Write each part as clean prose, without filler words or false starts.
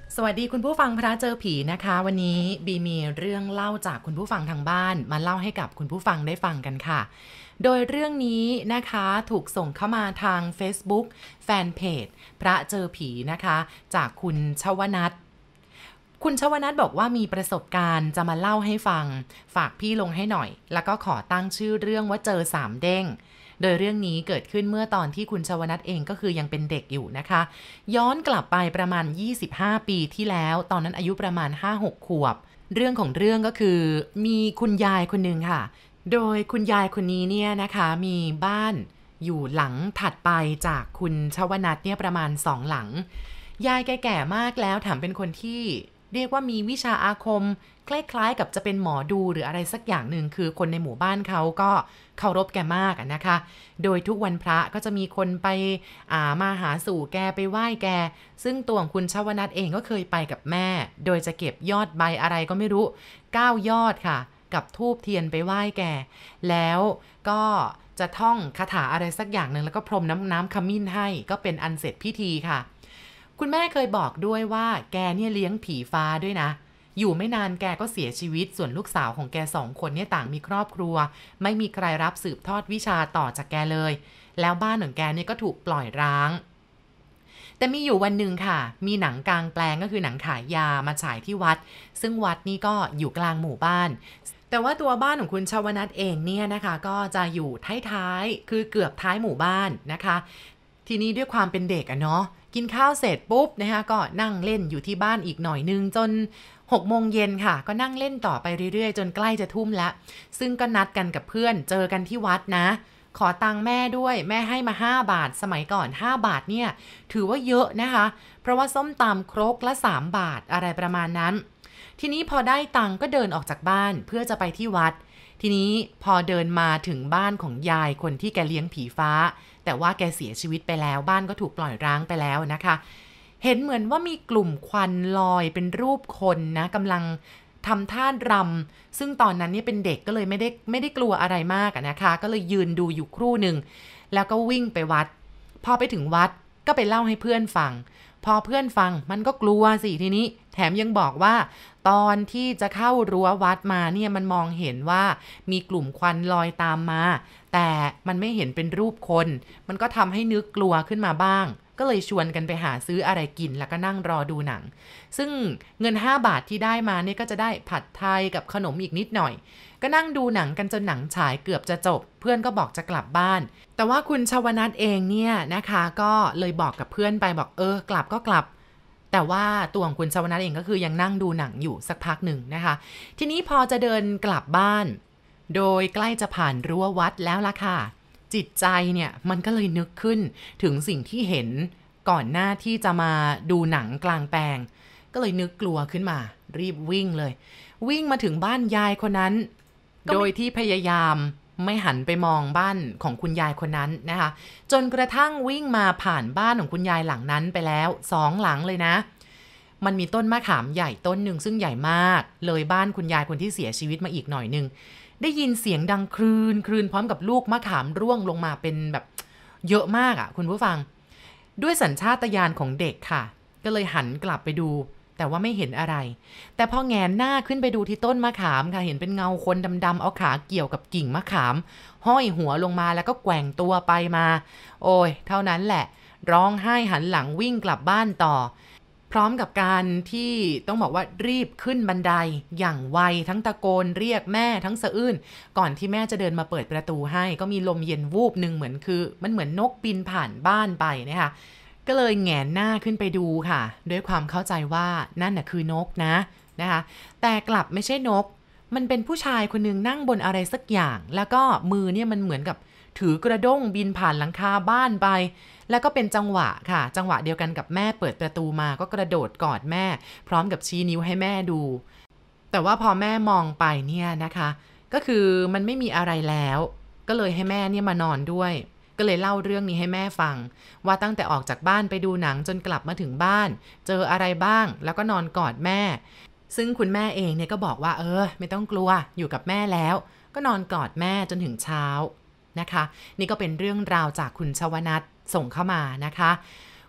สวัสดีคุณผู้ฟังพระเจอผีนะคะวันนี้บีมีเรื่องเล่าจากคุณผู้ฟังทางบ้านมาเล่าให้กับคุณผู้ฟังได้ฟังกันค่ะโดยเรื่องนี้นะคะถูกส่งเข้ามาทาง Facebook แฟนเพจพระเจอผีนะคะจากคุณชวนัทคุณชวนัทบอกว่ามีประสบการณ์จะมาเล่าให้ฟังฝากพี่ลงให้หน่อยแล้วก็ขอตั้งชื่อเรื่องว่าเจอ3เด้งโดยเรื่องนี้เกิดขึ้นเมื่อตอนที่คุณชวนัทเองก็คือยังเป็นเด็กอยู่นะคะย้อนกลับไปประมาณ25ปีที่แล้วตอนนั้นอายุประมาณ5-6 ขวบเรื่องของเรื่องก็คือมีคุณยายคนหนึ่งค่ะโดยคุณยายคนนี้เนี่ยนะคะมีบ้านอยู่หลังถัดไปจากคุณชวนัทเนี่ยประมาณ2หลังยายแก่ๆมากแล้วแถมเป็นคนที่เรียกว่ามีวิชาอาคมคล้ายๆกับจะเป็นหมอดูหรืออะไรสักอย่างหนึ่งคือคนในหมู่บ้านเขาก็เคารพแกมากนะคะโดยทุกวันพระก็จะมีคนไปมาหาสู่แกไปไหว้แกซึ่งตัวของคุณชวนัทเองก็เคยไปกับแม่โดยจะเก็บยอดใบอะไรก็ไม่รู้9ยอดค่ะกับธูปเทียนไปไหว้แกแล้วก็จะท่องคาถาอะไรสักอย่างหนึ่งแล้วก็พรมน้ำขมิ้นให้ก็เป็นอันเสร็จพิธีค่ะคุณแม่เคยบอกด้วยว่าแกเนี่ยเลี้ยงผีฟ้าด้วยนะอยู่ไม่นานแกก็เสียชีวิตส่วนลูกสาวของแก2 คนเนี่ยต่างมีครอบครัวไม่มีใครรับสืบทอดวิชาต่อจากแกเลยแล้วบ้านของแกเนี่ยก็ถูกปล่อยร้างแต่มีอยู่วันหนึ่งค่ะมีหนังกลางแปลงก็คือหนังขายยามาฉายที่วัดซึ่งวัดนี่ก็อยู่กลางหมู่บ้านแต่ว่าตัวบ้านของคุณชวนัทเองเนี่ยนะคะก็จะอยู่ท้ายๆคือเกือบท้ายหมู่บ้านนะคะทีนี้ด้วยความเป็นเด็กอะเนาะกินข้าวเสร็จปุ๊บนะคะก็นั่งเล่นอยู่ที่บ้านอีกหน่อยนึงจน6 โมงเย็นค่ะก็นั่งเล่นต่อไปเรื่อยๆจนใกล้จะทุ่มแล้วซึ่งก็นัดกันกับเพื่อนเจอกันที่วัดนะขอตังค์แม่ด้วยแม่ให้มา5 บาทสมัยก่อน5 บาทเนี่ยถือว่าเยอะนะคะเพราะว่าส้มตำครกละ3 บาทอะไรประมาณนั้นทีนี้พอได้ตังค์ก็เดินออกจากบ้านเพื่อจะไปที่วัดทีนี้พอเดินมาถึงบ้านของยายคนที่แกเลี้ยงผีฟ้าแต่ว่าแกเสียชีวิตไปแล้วบ้านก็ถูกปล่อยร้างไปแล้วนะคะเห็นเหมือนว่ามีกลุ่มควันลอยเป็นรูปคนนะกำลังทำท่ารำซึ่งตอนนั้นเนี่ยเป็นเด็กก็เลยไม่ได้กลัวอะไรมากนะคะก็เลยยืนดูอยู่ครู่หนึ่งแล้วก็วิ่งไปวัดพอไปถึงวัดก็ไปเล่าให้เพื่อนฟังพอเพื่อนฟังมันก็กลัวสิทีนี้แถมยังบอกว่าตอนที่จะเข้ารั้ววัดมาเนี่ยมันมองเห็นว่ามีกลุ่มควันลอยตามมาแต่มันไม่เห็นเป็นรูปคนมันก็ทำให้นึกกลัวขึ้นมาบ้างก็เลยชวนกันไปหาซื้ออะไรกินแล้วก็นั่งรอดูหนังซึ่งเงิน5 บาทที่ได้มาเนี่ยก็จะได้ผัดไทยกับขนมอีกนิดหน่อยก็นั่งดูหนังกันจนหนังฉายเกือบจะจบเพื่อนก็บอกจะกลับบ้านแต่ว่าคุณชวนัทเองเนี่ยนะคะก็เลยบอกกับเพื่อนไปบอกกลับก็กลับแต่ว่าตัวของคุณชวนัทเองก็คือยังนั่งดูหนังอยู่สักพักหนึ่งนะคะทีนี้พอจะเดินกลับบ้านโดยใกล้จะผ่านรั้ววัดแล้วล่ะค่ะจิตใจเนี่ยมันก็เลยนึกขึ้นถึงสิ่งที่เห็นก่อนหน้าที่จะมาดูหนังกลางแปลงก็เลยนึกกลัวขึ้นมารีบวิ่งเลยวิ่งมาถึงบ้านยายคนนั้นโดยที่พยายามไม่หันไปมองบ้านของคุณยายคนนั้นนะคะจนกระทั่งวิ่งมาผ่านบ้านของคุณยายหลังนั้นไปแล้ว2 หลังเลยนะมันมีต้นมะขามใหญ่ต้นหนึ่งซึ่งใหญ่มากเลยบ้านคุณยายคนที่เสียชีวิตมาอีกหน่อยนึงได้ยินเสียงดังครืนครืนพร้อมกับลูกมะขามร่วงลงมาเป็นแบบเยอะมากอ่ะคุณผู้ฟังด้วยสัญชาตญาณของเด็กค่ะก็เลยหันกลับไปดูแต่ว่าไม่เห็นอะไรแต่พอแงนหน้าขึ้นไปดูที่ต้นมะขามค่ะเห็นเป็นเงาคนดำๆเอาขาเกี่ยวกับกิ่งมะขามห้อยหัวลงมาแล้วก็แกว่งตัวไปมาโอ้ยเท่านั้นแหละร้องไห้หันหลังวิ่งกลับบ้านต่อพร้อมกับการที่ต้องบอกว่ารีบขึ้นบันไดอย่างไวทั้งตะโกนเรียกแม่ทั้งสะอื้นก่อนที่แม่จะเดินมาเปิดประตูให้ก็มีลมเย็นวูบหนึ่งเหมือนคือมันเหมือนนกบินผ่านบ้านไปนะคะก็เลยแงนหน้าขึ้นไปดูค่ะด้วยความเข้าใจว่านั่นน่ะคือนกนะคะแต่กลับไม่ใช่นกมันเป็นผู้ชายคนนึงนั่งบนอะไรสักอย่างแล้วก็มือเนี่ยมันเหมือนกับถือกระด้งบินผ่านหลังคาบ้านไปแล้วก็เป็นจังหวะค่ะจังหวะเดียวกันกับแม่เปิดประตูมาก็กระโดดกอดแม่พร้อมกับชี้นิ้วให้แม่ดูแต่ว่าพอแม่มองไปเนี่ยนะคะก็คือมันไม่มีอะไรแล้วก็เลยให้แม่เนี่ยมานอนด้วยก็เลยเล่าเรื่องนี้ให้แม่ฟังว่าตั้งแต่ออกจากบ้านไปดูหนังจนกลับมาถึงบ้านเจออะไรบ้างแล้วก็นอนกอดแม่ซึ่งคุณแม่เองเนี่ยก็บอกว่าไม่ต้องกลัวอยู่กับแม่แล้วก็นอนกอดแม่จนถึงเช้านะคะนี่ก็เป็นเรื่องราวจากคุณชวนัทส่งเข้ามานะคะ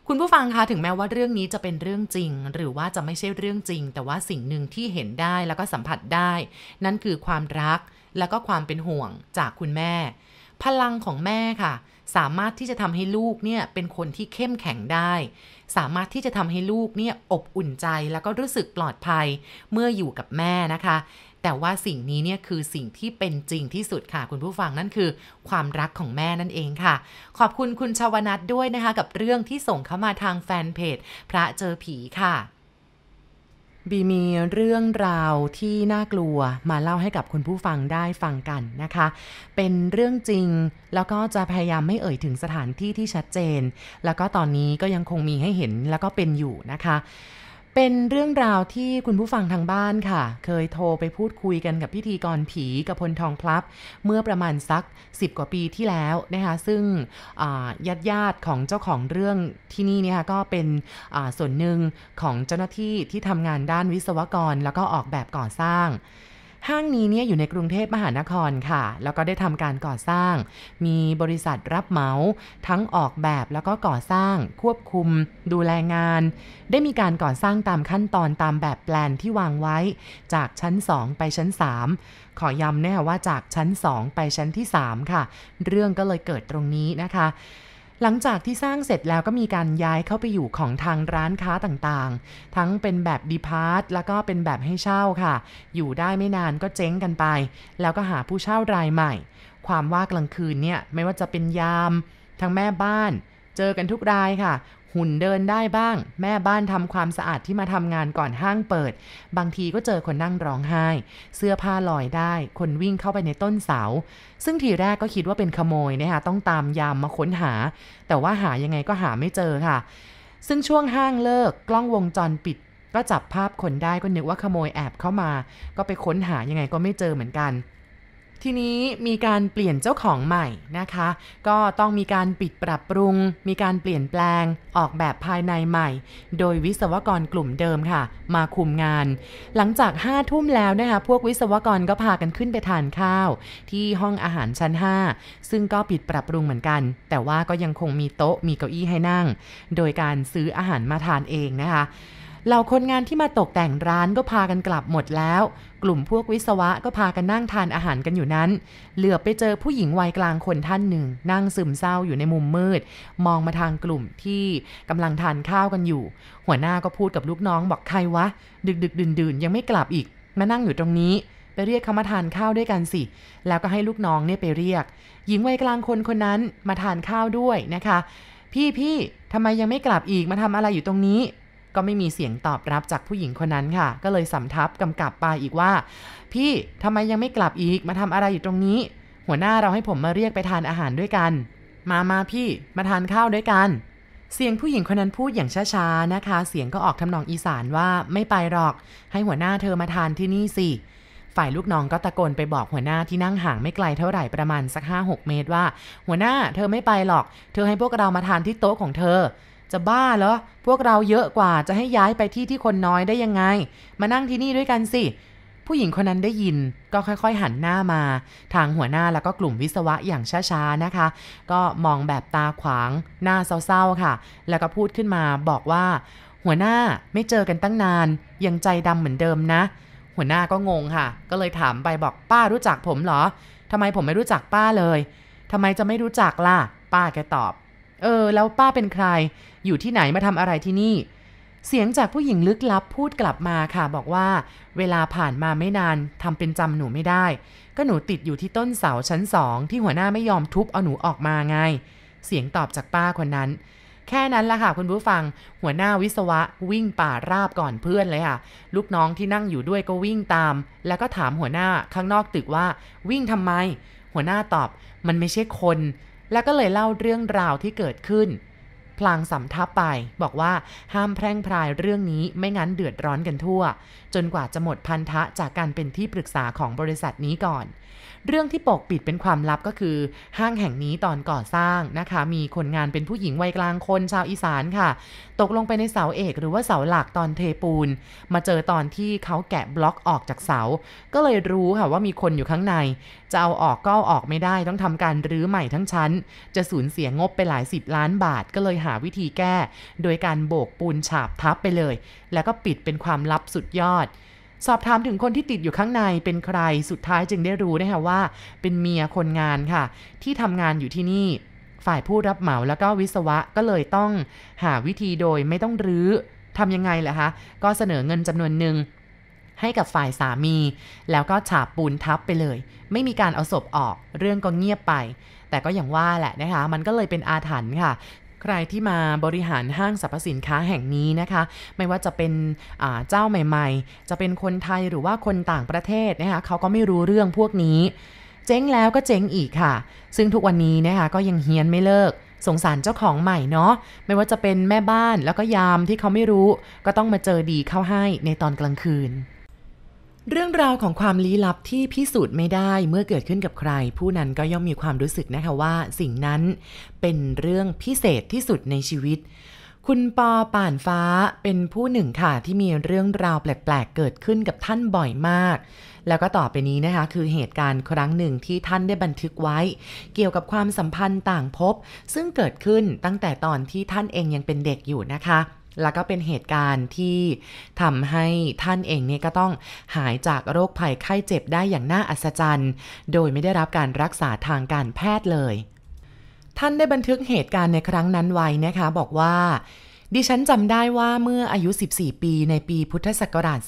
คุณผู้ฟังคะถึงแม้ว่าเรื่องนี้จะเป็นเรื่องจริงหรือว่าจะไม่ใช่เรื่องจริงแต่ว่าสิ่งหนึ่งที่เห็นได้แล้วก็สัมผัสได้นั่นคือความรักแล้วก็ความเป็นห่วงจากคุณแม่พลังของแม่ค่ะสามารถที่จะทำให้ลูกเนี่ยเป็นคนที่เข้มแข็งได้สามารถที่จะทำให้ลูกเนี่ยอบอุ่นใจแล้วก็รู้สึกปลอดภัยเมื่ออยู่กับแม่นะคะแต่ว่าสิ่งนี้เนี่ยคือสิ่งที่เป็นจริงที่สุดค่ะคุณผู้ฟังนั่นคือความรักของแม่นั่นเองค่ะขอบคุณคุณชวนัทด้วยนะคะกับเรื่องที่ส่งเข้ามาทางแฟนเพจพระเจอผีค่ะบีมีเรื่องราวที่น่ากลัวมาเล่าให้กับคุณผู้ฟังได้ฟังกันนะคะเป็นเรื่องจริงแล้วก็จะพยายามไม่เอ่ยถึงสถานที่ที่ชัดเจนแล้วก็ตอนนี้ก็ยังคงมีให้เห็นแล้วก็เป็นอยู่นะคะเป็นเรื่องราวที่คุณผู้ฟังทางบ้านค่ะเคยโทรไปพูดคุยกันกับพิธีกรผีกับพลทองพลับเมื่อประมาณสัก10 กว่าปีที่แล้วนะคะซึ่งญาติของเจ้าของเรื่องที่นี่เนี่ยก็เป็นส่วนหนึ่งของเจ้าหน้าที่ที่ทำงานด้านวิศวกรแล้วก็ออกแบบก่อสร้างห้างนี้เนี่ยอยู่ในกรุงเทพมหานครค่ะแล้วก็ได้ทำการก่อสร้างมีบริษัทรับเหมาทั้งออกแบบแล้วก็ก่อสร้างควบคุมดูแลงานได้มีการก่อสร้างตามขั้นตอนตามแบบแปลนที่วางไว้จากชั้น2ไปชั้น3ขอย้ำนะคะว่าจากชั้น2ไปชั้นที่3ค่ะเรื่องก็เลยเกิดตรงนี้นะคะหลังจากที่สร้างเสร็จแล้วก็มีการย้ายเข้าไปอยู่ของทางร้านค้าต่างๆทั้งเป็นแบบดีพาร์ตแล้วก็เป็นแบบให้เช่าค่ะอยู่ได้ไม่นานก็เจ๊งกันไปแล้วก็หาผู้เช่ารายใหม่ความว่ากลางคืนเนี่ยไม่ว่าจะเป็นยามทั้งแม่บ้านเจอกันทุกรายค่ะหุ่นเดินได้บ้างแม่บ้านทำความสะอาดที่มาทำงานก่อนห้างเปิดบางทีก็เจอคนนั่งร้องไห้เสื้อผ้าลอยได้คนวิ่งเข้าไปในต้นเสาซึ่งทีแรกก็คิดว่าเป็นขโมยนะคะต้องตามยามมาค้นหาแต่ว่าหายังไงก็หาไม่เจอค่ะซึ่งช่วงห้างเลิกกล้องวงจรปิดก็จับภาพคนได้ก็นึกว่าขโมยแอบเข้ามาก็ไปค้นหายังไงก็ไม่เจอเหมือนกันทีนี้มีการเปลี่ยนเจ้าของใหม่นะคะก็ต้องมีการปิดปรับปรุงมีการเปลี่ยนแปลงออกแบบภายในใหม่โดยวิศวกรกลุ่มเดิมค่ะมาคุมงานหลังจาก5 ทุ่มแล้วนะคะพวกวิศวกรก็พากันขึ้นไปทานข้าวที่ห้องอาหารชั้น5ซึ่งก็ปิดปรับปรุงเหมือนกันแต่ว่าก็ยังคงมีโต๊ะมีเก้าอี้ให้นั่งโดยการซื้ออาหารมาทานเองนะคะเหล่าคนงานที่มาตกแต่งร้านก็พากันกลับหมดแล้วกลุ่มพวกวิศวะก็พากันนั่งทานอาหารกันอยู่นั้นเหลือบไปเจอผู้หญิงวัยกลางคนท่านหนึ่งนั่งซึมเศร้าอยู่ในมุมมืดมองมาทางกลุ่มที่กำลังทานข้าวกันอยู่หัวหน้าก็พูดกับลูกน้องบอกใครวะดึกดื่นยังไม่กลับอีกมานั่งอยู่ตรงนี้ไปเรียกเขามาทานข้าวด้วยกันสิแล้วก็ให้ลูกน้องเนี่ยไปเรียกหญิงวัยกลางคนคนนั้นมาทานข้าวด้วยนะคะพี่ทำไมยังไม่กลับอีกมาทำอะไรอยู่ตรงนี้ก็ไม่มีเสียงตอบรับจากผู้หญิงคนนั้นค่ะก็เลยสำทับกำกับไปอีกว่าพี่ทำไมยังไม่กลับอีกมาทำอะไรอยู่ตรงนี้หัวหน้าเราให้ผมมาเรียกไปทานอาหารด้วยกันมาพี่มาทานข้าวด้วยกันเสียงผู้หญิงคนนั้นพูดอย่างช้าๆนะคะเสียงก็ออกทำนองอีสานว่าไม่ไปหรอกให้หัวหน้าเธอมาทานที่นี่สิฝ่ายลูกน้องก็ตะโกนไปบอกหัวหน้าที่นั่งห่างไม่ไกลเท่าไหร่ประมาณสัก 5-6 เมตรว่าหัวหน้าเธอไม่ไปหรอกเธอให้พวกเรามาทานที่โต๊ะของเธอจะบ้าเหรอพวกเราเยอะกว่าจะให้ย้ายไปที่คนน้อยได้ยังไงมานั่งที่นี่ด้วยกันสิผู้หญิงคนนั้นได้ยินก็ค่อยๆหันหน้ามาทางหัวหน้าแล้วก็กลุ่มวิศวะอย่างช้าๆนะคะก็มองแบบตาขวางหน้าเศร้าๆค่ะแล้วก็พูดขึ้นมาบอกว่าหัวหน้าไม่เจอกันตั้งนานยังใจดำเหมือนเดิมนะหัวหน้าก็งงค่ะก็เลยถามไปบอกป้ารู้จักผมเหรอทำไมผมไม่รู้จักป้าเลยทำไมจะไม่รู้จักล่ะป้าแกตอบแล้วป้าเป็นใครอยู่ที่ไหนมาทำอะไรที่นี่เสียงจากผู้หญิงลึกลับพูดกลับมาค่ะบอกว่าเวลาผ่านมาไม่นานทำเป็นจำหนูไม่ได้ก็หนูติดอยู่ที่ต้นเสาชั้น2ที่หัวหน้าไม่ยอมทุบเอาหนูออกมาไงเสียงตอบจากป้าคนนั้นแค่นั้นละค่ะคุณผู้ฟังหัวหน้าวิศวะวิ่งป่าราบก่อนเพื่อนเลยค่ะลูกน้องที่นั่งอยู่ด้วยก็วิ่งตามแล้วก็ถามหัวหน้าข้างนอกตึกว่าวิ่งทำไมหัวหน้าตอบมันไม่ใช่คนแล้วก็เลยเล่าเรื่องราวที่เกิดขึ้นพลางสำทับไปบอกว่าห้ามแพร่งพรายเรื่องนี้ไม่งั้นเดือดร้อนกันทั่วจนกว่าจะหมดพันธะจากการเป็นที่ปรึกษาของบริษัทนี้ก่อนเรื่องที่ปกปิดเป็นความลับก็คือห้างแห่งนี้ตอนก่อสร้างนะคะมีคนงานเป็นผู้หญิงวัยกลางคนชาวอีสานค่ะตกลงไปในเสาเอกหรือว่าเสาหลักตอนเทปูนมาเจอตอนที่เขาแกะบล็อกออกจากเสาก็เลยรู้ค่ะว่ามีคนอยู่ข้างในจะเอาออกก็เอาออกไม่ได้ต้องทำการรื้อใหม่ทั้งชั้นจะสูญเสียงบไปหลาย10 ล้านบาทก็เลยหาาวิธีแก้โดยการโบกปูนฉาบทับไปเลยแล้วก็ปิดเป็นความลับสุดยอดสอบถามถึงคนที่ติดอยู่ข้างในเป็นใครสุดท้ายจึงได้รู้นะคะว่าเป็นเมียคนงานค่ะที่ทำงานอยู่ที่นี่ฝ่ายผู้รับเหมาแล้วก็วิศวะก็เลยต้องหาวิธีโดยไม่ต้องรื้อทำยังไงล่ะคะก็เสนอเงินจำนวนหนึ่งให้กับฝ่ายสามีแล้วก็ฉาบปูนทับไปเลยไม่มีการเอาศพออกเรื่องก็เงียบไปแต่ก็อย่างว่าแหละนะคะมันก็เลยเป็นอาถรรพ์ค่ะใครที่มาบริหารห้างสรรพสินค้าแห่งนี้นะคะไม่ว่าจะเป็นเจ้าใหม่ๆจะเป็นคนไทยหรือว่าคนต่างประเทศนะคะเขาก็ไม่รู้เรื่องพวกนี้เจ๊งแล้วก็เจ๊งอีกค่ะซึ่งทุกวันนี้นะคะก็ยังเฮี้ยนไม่เลิกสงสารเจ้าของใหม่เนาะไม่ว่าจะเป็นแม่บ้านแล้วก็ยามที่เขาไม่รู้ก็ต้องมาเจอดีเข้าให้ในตอนกลางคืนเรื่องราวของความลี้ลับที่พิสูจน์ไม่ได้เมื่อเกิดขึ้นกับใครผู้นั้นก็ย่อมมีความรู้สึกนะคะว่าสิ่งนั้นเป็นเรื่องพิเศษที่สุดในชีวิตคุณปอป่านฟ้าเป็นผู้หนึ่งค่ะที่มีเรื่องราวแปลกๆเกิดขึ้นกับท่านบ่อยมากแล้วก็ต่อไปนี้นะคะคือเหตุการณ์ครั้งหนึ่งที่ท่านได้บันทึกไว้เกี่ยวกับความสัมพันธ์ต่างภพซึ่งเกิดขึ้นตั้งแต่ตอนที่ท่านเองยังเป็นเด็กอยู่นะคะแล้วก็เป็นเหตุการณ์ที่ทำให้ท่านเองเนี่ยก็ต้องหายจากโรคภัยไข้เจ็บได้อย่างน่าอัศจรรย์โดยไม่ได้รับการรักษาทางการแพทย์เลยท่านได้บันทึกเหตุการณ์ในครั้งนั้นไว้นะคะบอกว่าดิฉันจำได้ว่าเมื่ออายุ14ปีในปีพุทธศักราช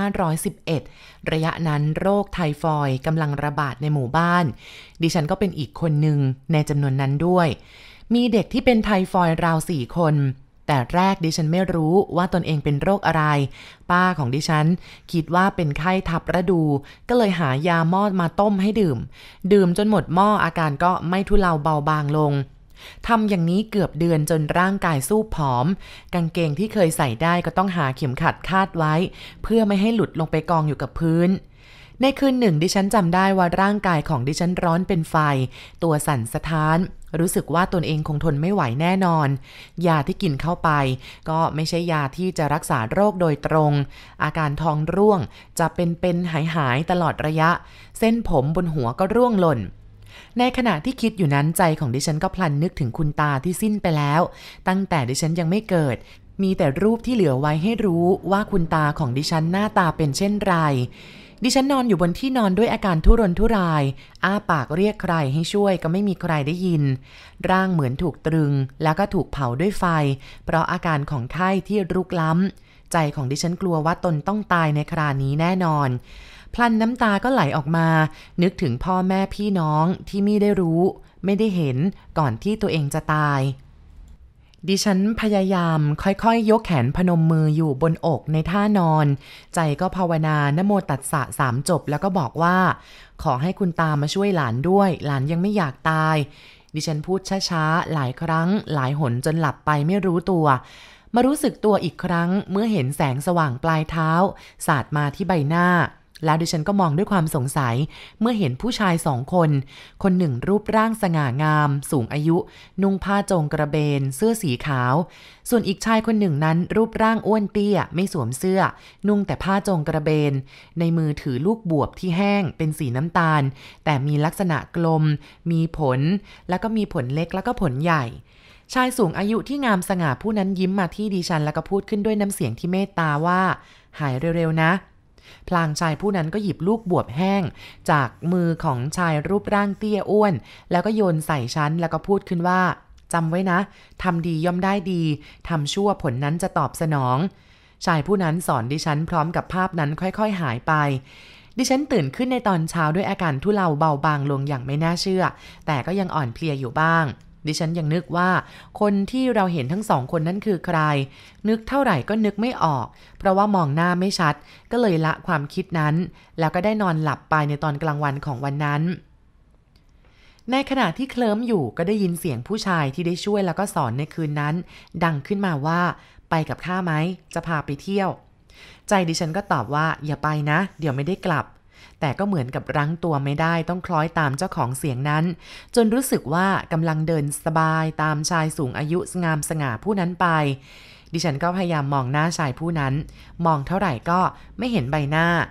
2511ระยะนั้นโรคไทฟอยด์กำลังระบาดในหมู่บ้านดิฉันก็เป็นอีกคนหนึ่งในจำนวนนั้นด้วยมีเด็กที่เป็นไทฟอยด์ราว4คนแต่แรกดิฉันไม่รู้ว่าตนเองเป็นโรคอะไรป้าของดิฉันคิดว่าเป็นไข้ทับฤดูก็เลยหายาหม้อมาต้มให้ดื่มจนหมดหม้ออาการก็ไม่ทุเลาเบาบางลงทำอย่างนี้เกือบเดือนจนร่างกายสู้ผอมกางเกงที่เคยใส่ได้ก็ต้องหาเข็มขัดคาดไว้เพื่อไม่ให้หลุดลงไปกองอยู่กับพื้นในคืนหนึ่งดิฉันจำได้ว่าร่างกายของดิฉันร้อนเป็นไฟตัวสั่นสะท้านรู้สึกว่าตนเองคงทนไม่ไหวแน่นอนยาที่กินเข้าไปก็ไม่ใช่ยาที่จะรักษาโรคโดยตรงอาการท้องร่วงจะเป็นหายตลอดระยะเส้นผมบนหัวก็ร่วงหล่นในขณะที่คิดอยู่นั้นใจของดิฉันก็พลันนึกถึงคุณตาที่สิ้นไปแล้วตั้งแต่ดิฉันยังไม่เกิดมีแต่รูปที่เหลือไว้ให้รู้ว่าคุณตาของดิฉันหน้าตาเป็นเช่นไรดิฉันนอนอยู่บนที่นอนด้วยอาการทุรนทุรายอ้าปากเรียกใครให้ช่วยก็ไม่มีใครได้ยินร่างเหมือนถูกตรึงแล้วก็ถูกเผาด้วยไฟเพราะอาการของไข้ที่รุกล้ำใจของดิฉันกลัวว่าตนต้องตายในครานี้แน่นอนพลันน้ำตาก็ไหลออกมานึกถึงพ่อแม่พี่น้องที่ไม่ได้รู้ไม่ได้เห็นก่อนที่ตัวเองจะตายดิฉันพยายามค่อยๆ ยกแขนพนมมืออยู่บนอกในท่านอนใจก็ภาวนานะโมตัสสะ3จบแล้วก็บอกว่าขอให้คุณตามาช่วยหลานด้วยหลานยังไม่อยากตายดิฉันพูดช้าๆหลายครั้งหลายหนจนหลับไปไม่รู้ตัวมารู้สึกตัวอีกครั้งเมื่อเห็นแสงสว่างปลายเท้าสาดมาที่ใบหน้าแล้วดิฉันก็มองด้วยความสงสัยเมื่อเห็นผู้ชาย2คนคนหนึ่งรูปร่างสง่างามสูงอายุนุ่งผ้าโจงกระเบนเสื้อสีขาวส่วนอีกชายคนหนึ่งนั้นรูปร่างอ้วนเตี้ยไม่สวมเสื้อนุ่งแต่ผ้าโจงกระเบนในมือถือลูกบวบที่แห้งเป็นสีน้ำตาลแต่มีลักษณะกลมมีผลแล้วก็มีผลเล็กแล้วก็ผลใหญ่ชายสูงอายุที่งามสง่าผู้นั้นยิ้มมาที่ดิฉันแล้วก็พูดขึ้นด้วยน้ำเสียงที่เมตตาว่าหายเร็วๆนะพลางชายผู้นั้นก็หยิบลูกบวบแห้งจากมือของชายรูปร่างเตี้ยอ้วนแล้วก็โยนใส่ฉันแล้วก็พูดขึ้นว่าจำไว้นะทำดีย่อมได้ดีทำชั่วผลนั้นจะตอบสนองชายผู้นั้นสอนดิฉันพร้อมกับภาพนั้นค่อยๆหายไปดิฉันตื่นขึ้นในตอนเช้าด้วยอาการทุเลาเบาบางลงอย่างไม่น่าเชื่อแต่ก็ยังอ่อนเพลียอยู่บ้างดิฉันยังนึกว่าคนที่เราเห็นทั้งสองคนนั้นคือใครนึกเท่าไหร่ก็นึกไม่ออกเพราะว่ามองหน้าไม่ชัดก็เลยละความคิดนั้นแล้วก็ได้นอนหลับไปในตอนกลางวันของวันนั้นในขณะที่เคลิ้มอยู่ก็ได้ยินเสียงผู้ชายที่ได้ช่วยแล้วก็สอนในคืนนั้นดังขึ้นมาว่าไปกับข้าไหมจะพาไปเที่ยวใจดิฉันก็ตอบว่าอย่าไปนะเดี๋ยวไม่ได้กลับแต่ก็เหมือนกับรั้งตัวไม่ได้ต้องคล้อยตามเจ้าของเสียงนั้นจนรู้สึกว่ากำลังเดินสบายตามชายสูงอายุงามสง่าผู้นั้นไปดิฉันก็พยายามมองหน้าชายผู้นั้นมองเท่าไหร่ก็ไม่เห็นใบหน้า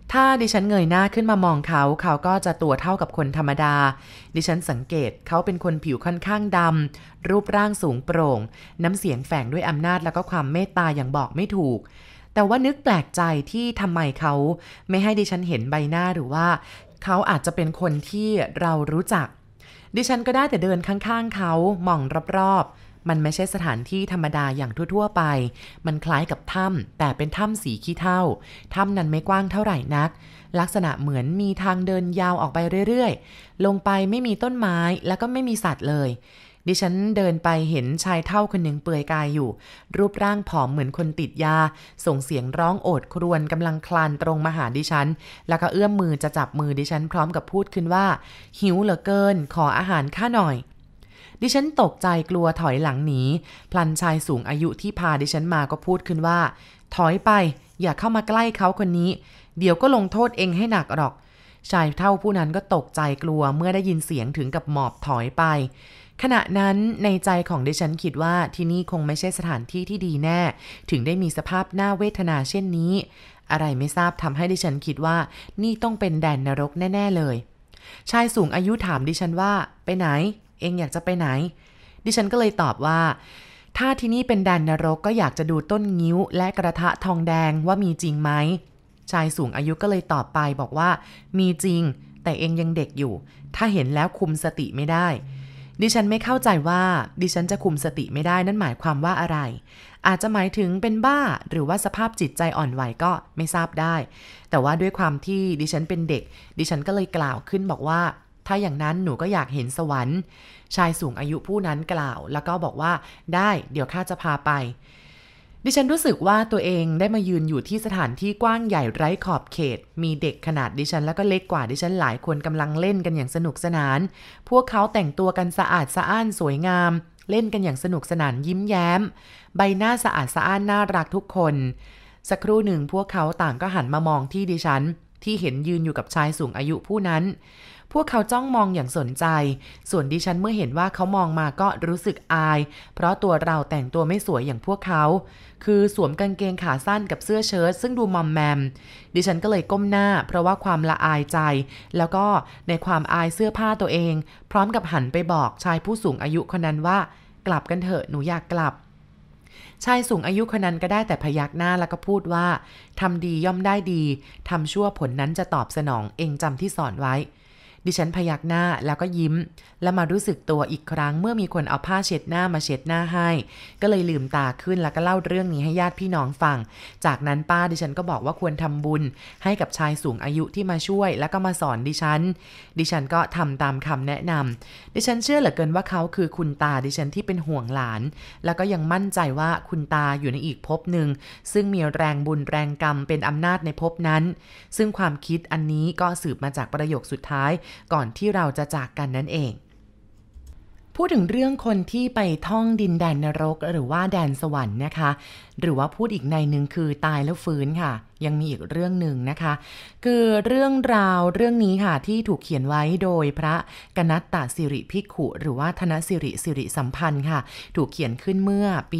ถ้าดิฉันเงยหน้าขึ้นมามองเขาก็จะตัวเท่ากับคนธรรมดาดิฉันสังเกตเขาเป็นคนผิวค่อนข้างดำรูปร่างสูงโปร่งน้ำเสียงแฝงด้วยอำนาจแล้วก็ความเมตตาอย่างบอกไม่ถูกแต่ว่านึกแปลกใจที่ทำไมเขาไม่ให้ดิฉันเห็นใบหน้าหรือว่าเขาอาจจะเป็นคนที่เรารู้จักดิฉันก็ได้แต่เดินข้างๆเขามองรอบๆมันไม่ใช่สถานที่ธรรมดาอย่างทั่วๆไปมันคล้ายกับถ้ำแต่เป็นถ้ำสีขี้เถ้าถ้ำนั้นไม่กว้างเท่าไหร่นักลักษณะเหมือนมีทางเดินยาวออกไปเรื่อยๆลงไปไม่มีต้นไม้แล้วก็ไม่มีสัตว์เลยดิฉันเดินไปเห็นชายเฒ่าคนหนึ่งเปลือยกายอยู่รูปร่างผอมเหมือนคนติดยาส่งเสียงร้องโอดครวญกำลังคลานตรงมาหาดิฉันแล้วก็เอื้อมมือจะจับมือดิฉันพร้อมกับพูดขึ้นว่าหิวเหลือเกินขออาหารข้าหน่อยดิฉันตกใจกลัวถอยหลังหนีพลันชายสูงอายุที่พาดิฉันมาก็พูดขึ้นว่าถอยไปอย่าเข้ามาใกล้เขาคนนี้เดี๋ยวก็ลงโทษเองให้หนักหรอกชายเฒ่าผู้นั้นก็ตกใจกลัวเมื่อได้ยินเสียงถึงกับหมอบถอยไปขณะนั้นในใจของดิฉันคิดว่าที่นี่คงไม่ใช่สถานที่ที่ดีแน่ถึงได้มีสภาพน่าเวทนาเช่นนี้อะไรไม่ทราบทำให้ดิฉันคิดว่านี่ต้องเป็นแดนนรกแน่ๆเลยชายสูงอายุถามดิฉันว่าไปไหนเองอยากจะไปไหนดิฉันก็เลยตอบว่าถ้าที่นี่เป็นแดนนรกก็อยากจะดูต้นงิ้วและกระทะทองแดงว่ามีจริงไหมชายสูงอายุก็เลยตอบไปบอกว่ามีจริงแต่เองยังเด็กอยู่ถ้าเห็นแล้วคุมสติไม่ได้ดิฉันไม่เข้าใจว่าดิฉันจะคุมสติไม่ได้นั่นหมายความว่าอะไรอาจจะหมายถึงเป็นบ้าหรือว่าสภาพจิตใจอ่อนไหวก็ไม่ทราบได้แต่ว่าด้วยความที่ดิฉันเป็นเด็กดิฉันก็เลยกล่าวขึ้นบอกว่าถ้าอย่างนั้นหนูก็อยากเห็นสวรรค์ชายสูงอายุผู้นั้นกล่าวแล้วก็บอกว่าได้เดี๋ยวข้าจะพาไปดิฉันรู้สึกว่าตัวเองได้มายืนอยู่ที่สถานที่กว้างใหญ่ไร้ขอบเขตมีเด็กขนาดดิฉันแล้วก็เล็กกว่าดิฉันหลายคนกำลังเล่นกันอย่างสนุกสนานพวกเขาแต่งตัวกันสะอาดสะอ้านสวยงามเล่นกันอย่างสนุกสนานยิ้มแย้มใบหน้าสะอาดสะอ้านน่ารักทุกคนสักครู่หนึ่งพวกเขาต่างก็หันมามองที่ดิฉันที่เห็นยืนอยู่กับชายสูงอายุผู้นั้นพวกเขาจ้องมองอย่างสนใจส่วนดิฉันเมื่อเห็นว่าเขามองมาก็รู้สึกอายเพราะตัวเราแต่งตัวไม่สวยอย่างพวกเขาคือสวมกางเกงขาสั้นกับเสื้อเชิ้ตซึ่งดูมอมแมมดิฉันก็เลยก้มหน้าเพราะว่าความละอายใจแล้วก็ในความอายเสื้อผ้าตัวเองพร้อมกับหันไปบอกชายผู้สูงอายุคนนั้นว่ากลับกันเถอะหนูอยากกลับชายสูงอายุคนนั้นก็ได้แต่พยักหน้าแล้วก็พูดว่าทำดีย่อมได้ดีทำชั่วผลนั้นจะตอบสนองเองจำที่สอนไว้ดิฉันพยักหน้าแล้วก็ยิ้มแล้วมารู้สึกตัวอีกครั้งเมื่อมีคนเอาผ้าเช็ดหน้ามาเช็ดหน้าให้ก็เลยลืมตาขึ้นแล้วก็เล่าเรื่องนี้ให้ญาติพี่น้องฟังจากนั้นป้าดิฉันก็บอกว่าควรทำบุญให้กับชายสูงอายุที่มาช่วยแล้วก็มาสอนดิฉันก็ทำตามคำแนะนำดิฉันเชื่อเหลือเกินว่าเขาคือคุณตาดิฉันที่เป็นห่วงหลานแล้วก็ยังมั่นใจว่าคุณตาอยู่ในอีกภพหนึ่งซึ่งมีแรงบุญแรงกรรมเป็นอำนาจในภพนั้นซึ่งความคิดอันนี้ก็สืบมาจากประโยคสุดท้ายก่อนที่เราจะจากกันนั่นเองพูดถึงเรื่องคนที่ไปท่องดินแดนนรกหรือว่าแดนสวรรค์นะคะหรือว่าพูดอีกในหนึ่งคือตายแล้วฟื้นค่ะยังมีอีกเรื่องหนึ่งนะคะคือเรื่องราวเรื่องนี้ค่ะที่ถูกเขียนไว้โดยพระกนัตตสิริภิกขุหรือว่าธนสิริสัมพันธ์ค่ะถูกเขียนขึ้นเมื่อปี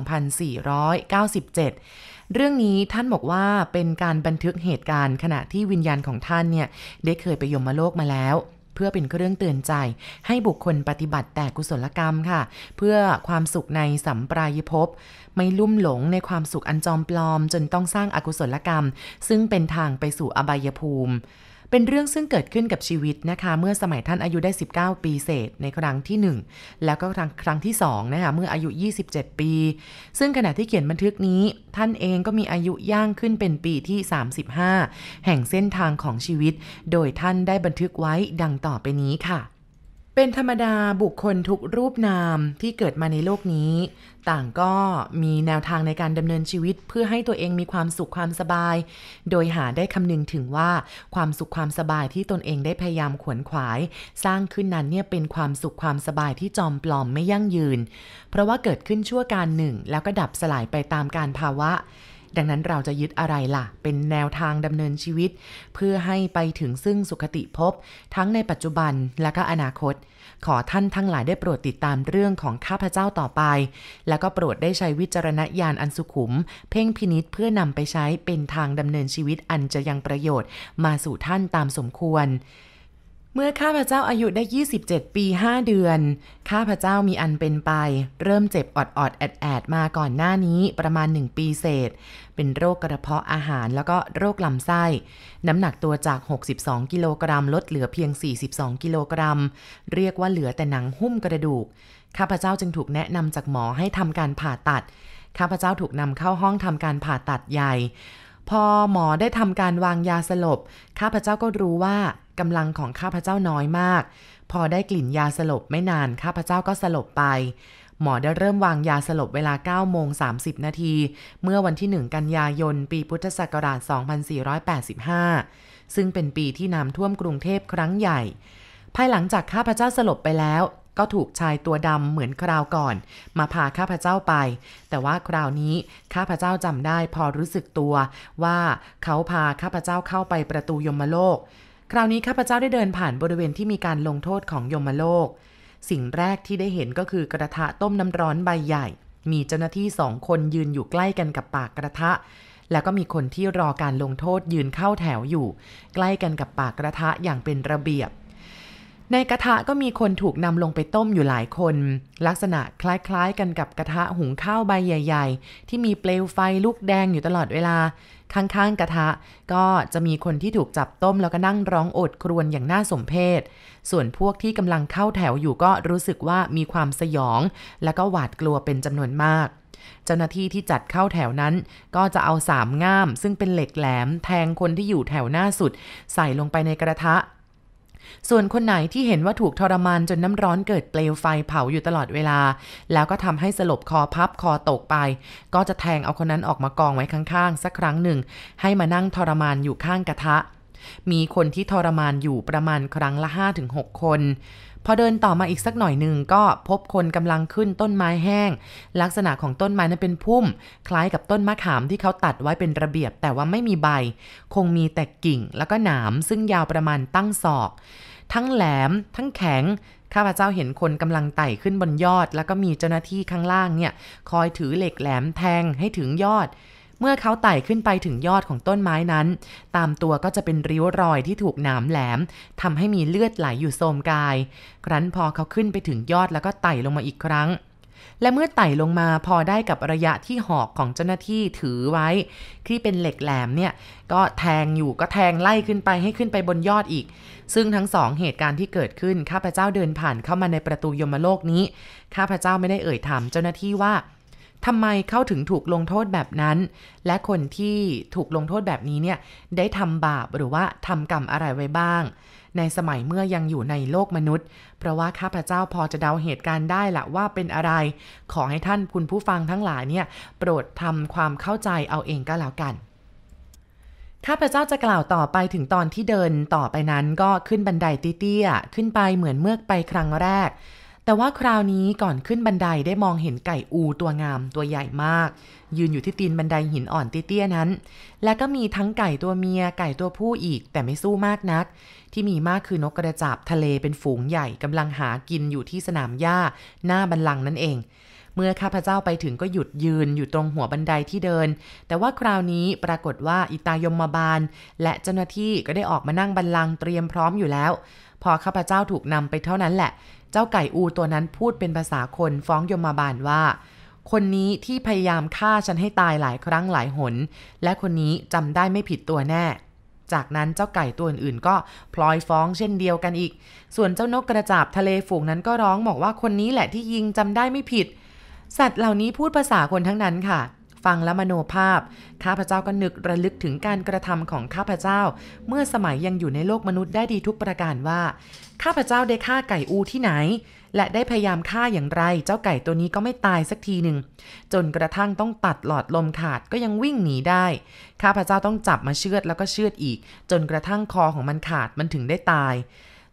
2497เรื่องนี้ท่านบอกว่าเป็นการบันทึกเหตุการณ์ขณะที่วิญญาณของท่านเนี่ยได้เคยไปยมโลกมาแล้วเพื่อเป็นเครื่องเตือนใจให้บุคคลปฏิบัติแต่กุศลกรรมค่ะเพื่อความสุขในสัมปรายภพไม่ลุ่มหลงในความสุขอันจอมปลอมจนต้องสร้างอกุศลกรรมซึ่งเป็นทางไปสู่อบายภูมิเป็นเรื่องซึ่งเกิดขึ้นกับชีวิตนะคะเมื่อสมัยท่านอายุได้19ปีเศษในครั้งที่1แล้วก็ครั้งที่2นะคะเมื่ออายุ27ปีซึ่งขณะที่เขียนบันทึกนี้ท่านเองก็มีอายุย่างขึ้นเป็นปีที่35แห่งเส้นทางของชีวิตโดยท่านได้บันทึกไว้ดังต่อไปนี้ค่ะเป็นธรรมดาบุคคลทุกรูปนามที่เกิดมาในโลกนี้ต่างก็มีแนวทางในการดำเนินชีวิตเพื่อให้ตัวเองมีความสุขความสบายโดยหาได้คำนึงถึงว่าความสุขความสบายที่ตนเองได้พยายามขวนขวายสร้างขึ้นนั้นเนี่ยเป็นความสุขความสบายที่จอมปลอมไม่ยั่งยืนเพราะว่าเกิดขึ้นชั่วการหนึ่งแล้วก็ดับสลายไปตามกาลภาวะดังนั้นเราจะยึดอะไรล่ะเป็นแนวทางดำเนินชีวิตเพื่อให้ไปถึงซึ่งสุคติภพทั้งในปัจจุบันและก็อนาคตขอท่านทั้งหลายได้โปรดติดตามเรื่องของข้าพเจ้าต่อไปแล้วก็โปรดได้ใช้วิจารณญาณอันสุขุมเพ่งพินิจเพื่อนำไปใช้เป็นทางดำเนินชีวิตอันจะยังประโยชน์มาสู่ท่านตามสมควรเมื่อข้าพเจ้าอายุได้27 ปี 5 เดือนข้าพเจ้ามีอันเป็นไปเริ่มเจ็บออดๆแอดๆมาก่อนหน้านี้ประมาณ1 ปีเศษเป็นโรคกระเพาะอาหารแล้วก็โรคลำไส้น้ำหนักตัวจาก62 กิโลกรัมลดเหลือเพียง42 กิโลกรัมเรียกว่าเหลือแต่หนังหุ้มกระดูกข้าพเจ้าจึงถูกแนะนำจากหมอให้ทำการผ่าตัดข้าพเจ้าถูกนำเข้าห้องทำการผ่าตัดใหญ่พอหมอได้ทำการวางยาสลบข้าพเจ้าก็รู้ว่ากำลังของข้าพเจ้าน้อยมากพอได้กลิ่นยาสลบไม่นานข้าพเจ้าก็สลบไปหมอได้เริ่มวางยาสลบเวลา 9:30 น.เมื่อวันที่ 1 กันยายนปีพุทธศักราช 2485ซึ่งเป็นปีที่น้ำท่วมกรุงเทพครั้งใหญ่ภายหลังจากข้าพเจ้าสลบไปแล้วก็ถูกชายตัวดำเหมือนคราวก่อนมาพาข้าพเจ้าไปแต่ว่าคราวนี้ข้าพเจ้าจำได้พอรู้สึกตัวว่าเขาพาข้าพเจ้าเข้าไปประตูยมโลกคราวนี้ข้าพเจ้าได้เดินผ่านบริเวณที่มีการลงโทษของยมโลกสิ่งแรกที่ได้เห็นก็คือกระทะต้มน้ำร้อนใบใหญ่มีเจ้าหน้าที่2 คนยืนอยู่ใกล้กันกับปากกระทะแล้วก็มีคนที่รอการลงโทษยืนเข้าแถวอยู่ใกล้กันกับปากกระทะอย่างเป็นระเบียบในกระทะก็มีคนถูกนำลงไปต้มอยู่หลายคนลักษณะคล้ายๆกันกับกระทะหุงข้าวใบใหญ่ๆที่มีเปลวไฟลุกแดงอยู่ตลอดเวลาข้างๆกระทะก็จะมีคนที่ถูกจับต้มแล้วก็นั่งร้องโอดครวญอย่างน่าสมเพชส่วนพวกที่กำลังเข้าแถวอยู่ก็รู้สึกว่ามีความสยองแล้วก็หวาดกลัวเป็นจำนวนมากเจ้าหน้าที่ที่จัดเข้าแถวนั้นก็จะเอา3 ง่ามซึ่งเป็นเหล็กแหลมแทงคนที่อยู่แถวหน้าสุดใส่ลงไปในกระทะส่วนคนไหนที่เห็นว่าถูกทรมานจนน้ำร้อนเกิดเปลวไฟเผาอยู่ตลอดเวลาแล้วก็ทำให้สลบคอพับคอตกไปก็จะแทงเอาคนนั้นออกมากองไว้ข้างๆสักครั้งหนึ่งให้มานั่งทรมานอยู่ข้างกระทะมีคนที่ทรมานอยู่ประมาณครั้งละ 5-6 คนพอเดินต่อมาอีกสักหน่อยหนึ่งก็พบคนกำลังขึ้นต้นไม้แห้งลักษณะของต้นไม้นั้นเป็นพุ่มคล้ายกับต้นมะขามที่เขาตัดไว้เป็นระเบียบแต่ว่าไม่มีใบคงมีแต่กิ่งแล้วก็หนามซึ่งยาวประมาณตั้งศอกทั้งแหลมทั้งแข็งข้าพเจ้าเห็นคนกำลังไต่ขึ้นบนยอดแล้วก็มีเจ้าหน้าที่ข้างล่างเนี่ยคอยถือเหล็กแหลมแทงให้ถึงยอดเมื่อเขาไต่ขึ้นไปถึงยอดของต้นไม้นั้นตามตัวก็จะเป็นริ้วรอยที่ถูกหนามแหลมทำให้มีเลือดไหลอยู่โสมกายครั้นพอเขาขึ้นไปถึงยอดแล้วก็ไต่ลงมาอีกครั้งและเมื่อไต่ลงมาพอได้กับระยะที่หอกของเจ้าหน้าที่ถือไว้ที่เป็นเหล็กแหลมเนี่ยก็แทงอยู่ก็แทงไล่ขึ้นไปให้ขึ้นไปบนยอดอีกซึ่งทั้ง2 เหตุการณ์ที่เกิดขึ้นข้าพเจ้าเดินผ่านเข้ามาในประตูยมโลกนี้ข้าพเจ้าไม่ได้เอ่ยถามเจ้าหน้าที่ว่าทำไมเขาถึงถูกลงโทษแบบนั้นและคนที่ถูกลงโทษแบบนี้เนี่ยได้ทำบาปหรือว่าทำกรรมอะไรไว้บ้างในสมัยเมื่อยังอยู่ในโลกมนุษย์เพราะว่าข้าพเจ้าพอจะเดาเหตุการณ์ได้ละว่าเป็นอะไรขอให้ท่านคุณผู้ฟังทั้งหลายเนี่ยโปรดทำความเข้าใจเอาเองก็แล้วกันข้าพเจ้าจะกล่าวต่อไปถึงตอนที่เดินต่อไปนั้นก็ขึ้นบันไดเตี้ยๆขึ้นไปเหมือนเมื่อไปครั้งแรกแต่ว่าคราวนี้ก่อนขึ้นบันไดได้มองเห็นไก่อูตัวงามตัวใหญ่มากยืนอยู่ที่ตีนบันไดหินอ่อนเตี้ยๆนั้นและก็มีทั้งไก่ตัวเมียไก่ตัวผู้อีกแต่ไม่สู้มากนักที่มีมากคือนกกระจาบทะเลเป็นฝูงใหญ่กำลังหากินอยู่ที่สนามหญ้าหน้าบัลลังก์นั่นเองเมื่อข้าพเจ้าไปถึงก็หยุดยืนอยู่ตรงหัวบันไดที่เดินแต่ว่าคราวนี้ปรากฏว่าอิตายมบาลและเจ้าหน้าที่ก็ได้ออกมานั่งบัลลังก์เตรียมพร้อมอยู่แล้วพอข้าพเจ้าถูกนำไปเท่านั้นแหละเจ้าไก่อูตัวนั้นพูดเป็นภาษาคนฟ้องยมบาลว่าคนนี้ที่พยายามฆ่าฉันให้ตายหลายครั้งหลายหนและคนนี้จำได้ไม่ผิดตัวแน่จากนั้นเจ้าไก่ตัวอื่นๆก็พลอยฟ้องเช่นเดียวกันอีกส่วนเจ้านกกระจาบทะเลฝูงนั้นก็ร้องบอกว่าคนนี้แหละที่ยิงจำได้ไม่ผิดสัตว์เหล่านี้พูดภาษาคนทั้งนั้นค่ะฟังและมโนภาพข้าพเจ้าก็นึกระลึกถึงการกระทำของข้าพเจ้าเมื่อสมัยยังอยู่ในโลกมนุษย์ได้ดีทุกประการว่าข้าพเจ้าได้ฆ่าไก่อูที่ไหนและได้พยายามฆ่าอย่างไรเจ้าไก่ตัวนี้ก็ไม่ตายสักทีหนึ่งจนกระทั่งต้องตัดหลอดลมขาดก็ยังวิ่งหนีได้ข้าพเจ้าต้องจับมาเชือดแล้วก็เชือดอีกจนกระทั่งคอของมันขาดมันถึงได้ตาย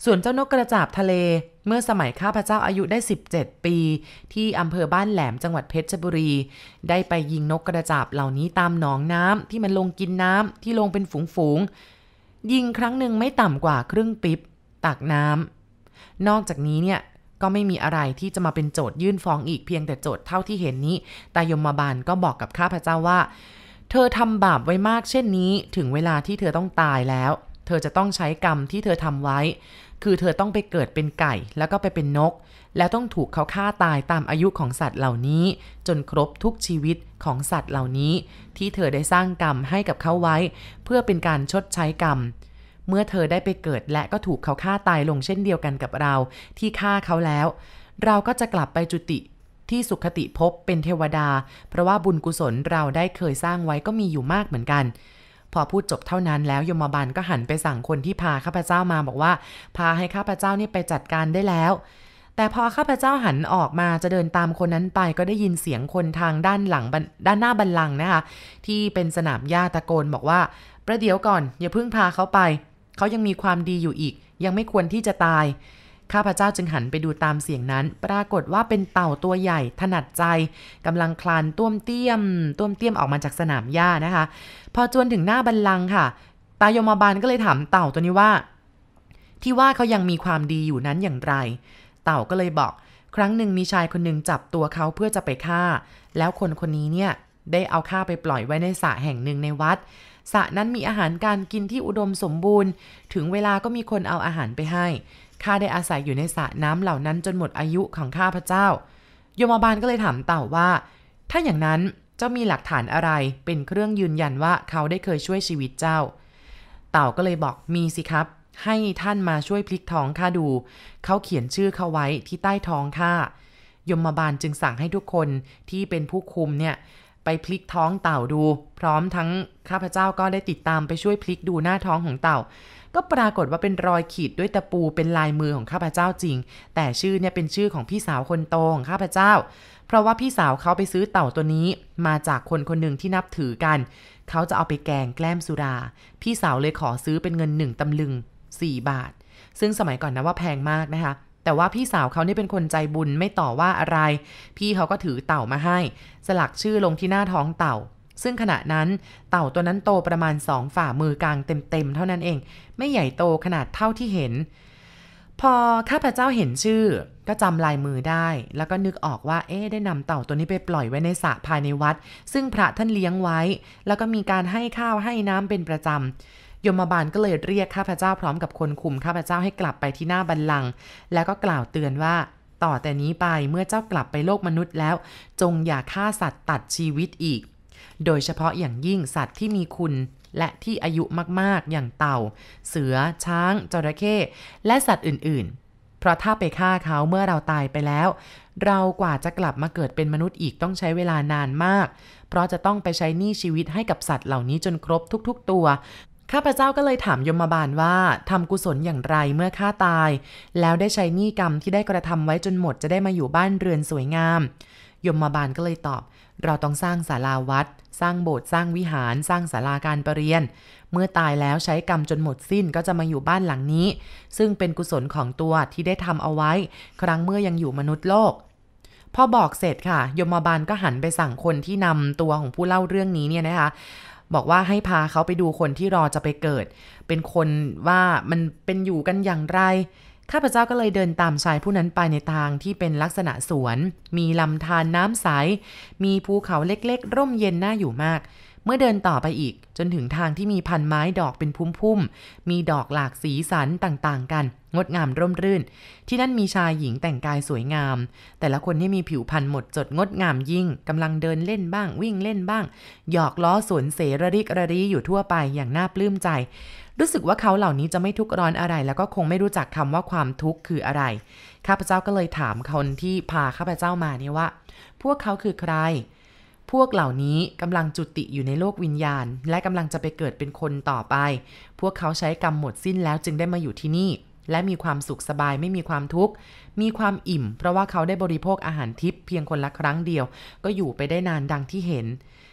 ส่วนเจ้านกกระจาบทะเลเมื่อสมัยข้าพเจ้าอายุได้17 ปีที่อำเภอบ้านแหลมจังหวัดเพชรบุรีได้ไปยิงนกกระจาบเหล่านี้ตามหนองน้ำที่มันลงกินน้ำที่ลงเป็นฝูงยิงครั้งหนึ่งไม่ต่ำกว่าครึ่งปิ๊บตักน้ำนอกจากนี้เนี่ยก็ไม่มีอะไรที่จะมาเป็นโจทยื่นฟ้องอีกเพียงแต่โจทย์เท่าที่เห็นนี้ตายมบาลก็บอกกับข้าพเจ้าว่าเธอทำบาปไว้มากเช่นนี้ถึงเวลาที่เธอต้องตายแล้วเธอจะต้องใช้กรรมที่เธอทำไว้คือเธอต้องไปเกิดเป็นไก่แล้วก็ไปเป็นนกแล้วต้องถูกเขาฆ่าตายตามอายุของสัตว์เหล่านี้จนครบทุกชีวิตของสัตว์เหล่านี้ที่เธอได้สร้างกรรมให้กับเขาไว้เพื่อเป็นการชดใช้กรรมเมื่อเธอได้ไปเกิดและก็ถูกเขาฆ่าตายลงเช่นเดียวกันกับเราที่ฆ่าเขาแล้วเราก็จะกลับไปจุติที่สุคติภพเป็นเทวดาเพราะว่าบุญกุศลเราได้เคยสร้างไว้ก็มีอยู่มากเหมือนกันพอพูดจบเท่านั้นแล้วยมบาลก็หันไปสั่งคนที่พาข้าพเจ้ามาบอกว่าพาให้ข้าพเจ้านี่ไปจัดการได้แล้วแต่พอข้าพเจ้าหันออกมาจะเดินตามคนนั้นไปก็ได้ยินเสียงคนทางด้านหลังด้านหน้าบัลลังก์นะคะที่เป็นสนามหญ้าตะโกนบอกว่าประเดี๋ยวก่อนอย่าเพิ่งพาเขาไปเขายังมีความดีอยู่อีกยังไม่ควรที่จะตายข้าพเจ้าจึงหันไปดูตามเสียงนั้นปรากฏว่าเป็นเต่าตัวใหญ่ถนัดใจกำลังคลานต้วมเตี้ยมออกมาจากสนามหญ้านะคะพอจวนถึงหน้าบัลลังก์ค่ะตายมบาลก็เลยถามเต่าตัวนี้ว่าที่ว่าเขายังมีความดีอยู่นั้นอย่างไรเต่าก็เลยบอกครั้งหนึ่งมีชายคนหนึ่งจับตัวเขาเพื่อจะไปฆ่าแล้วคนนี้เนี่ยได้เอาข้าไปปล่อยไว้ในสระแห่งหนึ่งในวัดสระนั้นมีอาหารการกินที่อุดมสมบูรณ์ถึงเวลาก็มีคนเอาอาหารไปให้ข้าได้อาศัยอยู่ในสระน้ำเหล่านั้นจนหมดอายุของข้าพเจ้ายมบาลก็เลยถามเต่าว่าถ้าอย่างนั้นเจ้ามีหลักฐานอะไรเป็นเครื่องยืนยันว่าเขาได้เคยช่วยชีวิตเจ้าเต่าก็เลยบอกมีสิครับให้ท่านมาช่วยพลิกท้องข้าดูเขาเขียนชื่อเขาไว้ที่ใต้ท้องข้ายมบาลจึงสั่งให้ทุกคนที่เป็นผู้คุมเนี่ยไปพลิกท้องเต่าดูพร้อมทั้งข้าพเจ้าก็ได้ติดตามไปช่วยพลิกดูหน้าท้องของเต่าก็ปรากฏว่าเป็นรอยขีดด้วยตะปูเป็นลายมือของข้าพเจ้าจริงแต่ชื่อเนี่ยเป็นชื่อของพี่สาวคนโตของข้าพเจ้าเพราะว่าพี่สาวเขาไปซื้อเต่าตัวนี้มาจากคนหนึ่งที่นับถือกันเขาจะเอาไปแกงแกล้มสุราพี่สาวเลยขอซื้อเป็นเงิน1 ตำลึง4 บาทซึ่งสมัยก่อนนะว่าแพงมากนะคะแต่ว่าพี่สาวเขานี่เป็นคนใจบุญไม่ต่อว่าอะไรพี่เขาก็ถือเต่ามาให้สลักชื่อลงที่หน้าท้องเต่าซึ่งขณะนั้นเต่าตัวนั้นโตประมาณ2 ฝ่ามือกลางเต็มเท่านั้นเองไม่ใหญ่โตขนาดเท่าที่เห็นพอข้าพเจ้าเห็นชื่อก็จำลายมือได้แล้วก็นึกออกว่าได้นำเต่าตัวนี้ไปปล่อยไว้ในสระภายในวัดซึ่งพระท่านเลี้ยงไว้แล้วก็มีการให้ข้าวให้น้ำเป็นประจำยมบาลก็เลยเรียกข้าพเจ้าพร้อมกับคนคุมข้าพเจ้าให้กลับไปที่หน้าบัลลังก์แล้วก็กล่าวเตือนว่าต่อแต่นี้ไปเมื่อเจ้ากลับไปโลกมนุษย์แล้วจงอย่าฆ่าสัตว์ตัดชีวิตอีกโดยเฉพาะอย่างยิ่งสัตว์ที่มีคุณและที่อายุมากๆอย่างเต่าเสือช้างจระเข้และสัตว์อื่นๆเพราะถ้าไปฆ่าเขาเมื่อเราตายไปแล้วเรากว่าจะกลับมาเกิดเป็นมนุษย์อีกต้องใช้เวลานานมากเพราะจะต้องไปใช้หนี้ชีวิตให้กับสัตว์เหล่านี้จนครบทุกๆตัวข้าพเจ้าก็เลยถามยมบาลว่าทำกุศลอย่างไรเมื่อข้าตายแล้วได้ใช้หนี้กรรมที่ได้กระทำไว้จนหมดจะได้มาอยู่บ้านเรือนสวยงามยมบาลก็เลยตอบเราต้องสร้างศาลาวัดสร้างโบสถ์สร้างวิหารสร้างศาลาการประเรียนเมื่อตายแล้วใช้กรรมจนหมดสิ้นก็จะมาอยู่บ้านหลังนี้ซึ่งเป็นกุศลของตัวที่ได้ทำเอาไว้ครั้งเมื่อยังอยู่มนุษย์โลกพอบอกเสร็จค่ะยมบาลก็หันไปสั่งคนที่นำตัวของผู้เล่าเรื่องนี้เนี่ยนะคะบอกว่าให้พาเขาไปดูคนที่รอจะไปเกิดเป็นคนว่ามันเป็นอยู่กันอย่างไรข้าพเจ้าก็เลยเดินตามชายผู้นั้นไปในทางที่เป็นลักษณะสวนมีลำธารน้ำใสมีภูเขาเล็กๆร่มเย็นน่าอยู่มากเมื่อเดินต่อไปอีกจนถึงทางที่มีพันไม้ดอกเป็นพุ่มๆมีดอกหลากสีสันต่างๆกันงดงามร่มรื่นที่นั่นมีชายหญิงแต่งกายสวยงามแต่ละคนที่มีผิวพรรณหมดจดงดงามยิ่งกำลังเดินเล่นบ้างวิ่งเล่นบ้างหยอกล้อสวนเสระริกระรีอยู่ทั่วไปอย่างน่าปลื้มใจรู้สึกว่าเขาเหล่านี้จะไม่ทุกข์ร้อนอะไรแล้วก็คงไม่รู้จักคำว่าความทุกข์คืออะไรข้าพเจ้าก็เลยถามคนที่พาข้าพเจ้ามาเนี่ยว่าพวกเขาคือใครพวกเหล่านี้กำลังจุติอยู่ในโลกวิญญาณและกำลังจะไปเกิดเป็นคนต่อไปพวกเขาใช้กรรมหมดสิ้นแล้วจึงได้มาอยู่ที่นี่และมีความสุขสบายไม่มีความทุกข์มีความอิ่มเพราะว่าเขาได้บริโภคอาหารทิพย์เพียงคนละครั้งเดียวก็อยู่ไปได้นานดังที่เห็น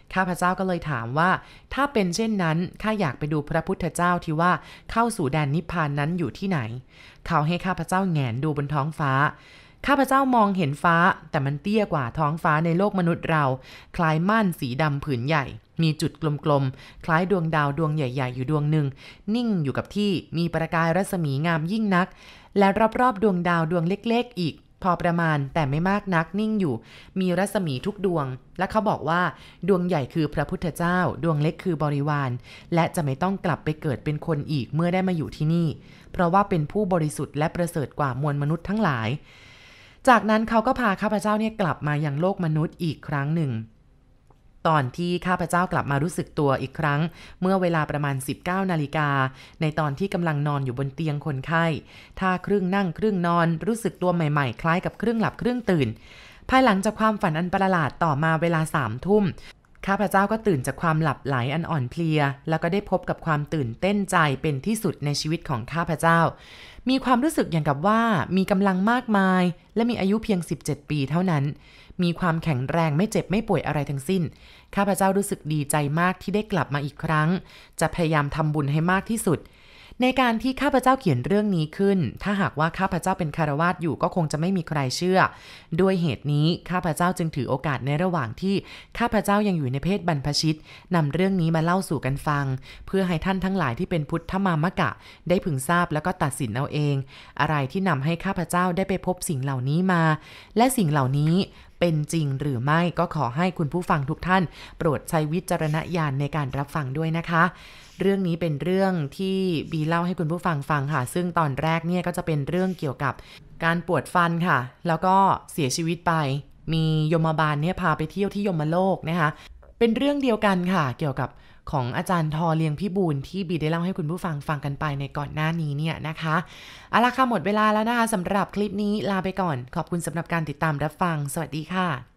ข้าพเจ้าก็เลยถามว่าถ้าเป็นเช่นนั้นข้าอยากไปดูพระพุทธเจ้าที่ว่าเข้าสู่แดนนิพพานนั้นอยู่ที่ไหนเขาให้ข้าพเจ้าแหงนดูบนท้องฟ้าข้าพเจ้ามองเห็นฟ้าแต่มันเตี้ยกว่าท้องฟ้าในโลกมนุษย์เราคล้ายม่านสีดำผืนใหญ่มีจุดกลมๆคล้ายดวงดาวดวงใหญ่ๆอยู่ดวงหนึ่งนิ่งอยู่กับที่มีประกายรัศมีงามยิ่งนักและรอบๆดวงดาวดวงเล็กๆอีกพอประมาณแต่ไม่มากนักนิ่งอยู่มีรัศมีทุกดวงและเขาบอกว่าดวงใหญ่คือพระพุทธเจ้าดวงเล็กคือบริวารและจะไม่ต้องกลับไปเกิดเป็นคนอีกเมื่อได้มาอยู่ที่นี่เพราะว่าเป็นผู้บริสุทธิ์และประเสริฐกว่ามวลมนุษย์ทั้งหลายจากนั้นเขาก็พาข้าพเจ้าเนี่ยกลับมายังโลกมนุษย์อีกครั้งหนึ่งตอนที่ข้าพเจ้ากลับมารู้สึกตัวอีกครั้งเมื่อเวลาประมาณ 19 นาฬิกาในตอนที่กำลังนอนอยู่บนเตียงคนไข้ท่าครึ่งนั่งครึ่งนอนรู้สึกตัวใหม่ๆคล้ายกับครึ่งหลับครึ่งตื่นภายหลังจากความฝันอันประหลาดต่อมาเวลา 3 ทุ่มข้าพเจ้าก็ตื่นจากความหลับไหลอันอ่อนเพลียแล้วก็ได้พบกับความตื่นเต้นใจเป็นที่สุดในชีวิตของข้าพเจ้ามีความรู้สึกอย่างกับว่ามีกำลังมากมายและมีอายุเพียง17 ปีเท่านั้นมีความแข็งแรงไม่เจ็บไม่ป่วยอะไรทั้งสิ้นข้าพเจ้ารู้สึกดีใจมากที่ได้กลับมาอีกครั้งจะพยายามทำบุญให้มากที่สุดในการที่ข้าพเจ้าเขียนเรื่องนี้ขึ้นถ้าหากว่าข้าพเจ้าเป็นคฤหัสถ์อยู่ก็คงจะไม่มีใครเชื่อด้วยเหตุนี้ข้าพเจ้าจึงถือโอกาสในระหว่างที่ข้าพเจ้ายังอยู่ในเพศบรรพชิตนำเรื่องนี้มาเล่าสู่กันฟังเพื่อให้ท่านทั้งหลายที่เป็นพุทธมามกะได้พึงทราบแล้วก็ตัดสินเอาเองอะไรที่นำให้ข้าพเจ้าได้ไปพบสิ่งเหล่านี้มาและสิ่งเหล่านี้เป็นจริงหรือไม่ก็ขอให้คุณผู้ฟังทุกท่านโปรดใช้วิจารณญาณในการรับฟังด้วยนะคะเรื่องนี้เป็นเรื่องที่บีเล่าให้คุณผู้ฟังฟังค่ะซึ่งตอนแรกเนี่ยก็จะเป็นเรื่องเกี่ยวกับการปวดฟันค่ะแล้วก็เสียชีวิตไปมียมบาลเนี่ยพาไปเที่ยวที่ยมโลกนะคะเป็นเรื่องเดียวกันค่ะเกี่ยวกับของอาจารย์ทอเลียงพิบูลที่บีได้เล่าให้คุณผู้ฟังฟังกันไปในก่อนหน้านี้เนี่ยนะคะเอาล่ะค่ะหมดเวลาแล้วนะคะสำหรับคลิปนี้ลาไปก่อนขอบคุณสำหรับการติดตามรับฟังสวัสดีค่ะ